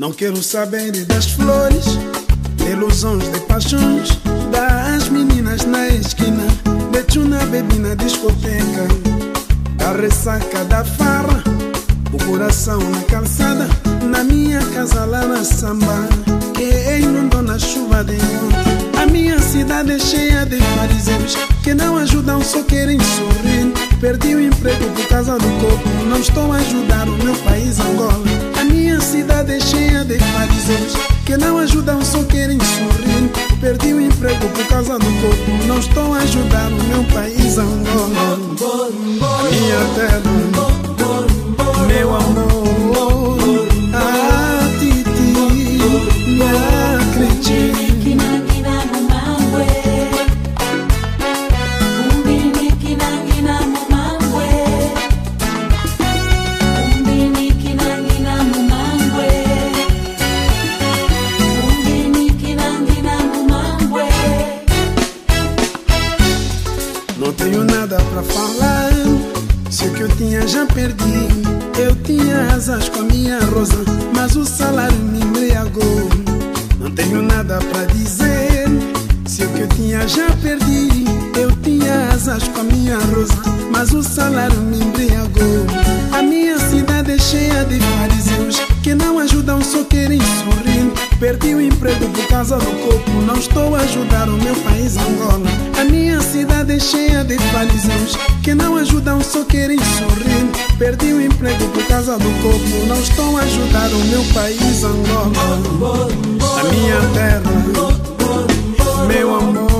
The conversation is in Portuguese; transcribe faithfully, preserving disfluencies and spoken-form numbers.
Não quero saber das flores, de ilusões, de paixões, das meninas na esquina, de tchuna bebi na discoteca, da ressaca da farra, o coração na calçada, na minha casa lá na samba, que inundou na chuva de ontem. A minha cidade é cheia de fariseus que não ajudam, só querem sorrir. Perdi o emprego por causa do corpo, não estou a ajudar o meu país Angola. A minha cidade é cheia de fariseus que não ajudam, só querem sorrir. Perdi o emprego por causa do corpo, não estou a ajudar o meu país Angola. A minha terra, meu amor, ah, Titi, me acredite. Não tenho nada pra falar, se o que eu tinha já perdi. Eu tinha asas com a minha rosa, mas o salário me embriagou. Não tenho nada pra dizer, se o que eu tinha já perdi. Eu tinha asas com a minha rosa, mas o salário me embriagou. A minha cidade é cheia de fariseus que não ajudam, só querem sorrir. Perdi o emprego por causa do corpo, não estou a ajudar o meu país Angola. A minha cidade é cheia de fariseus que não ajudam, só querem sorrir. Perdi o emprego por causa do corpo, não estou a ajudar o meu país Angola. A minha terra, meu amor.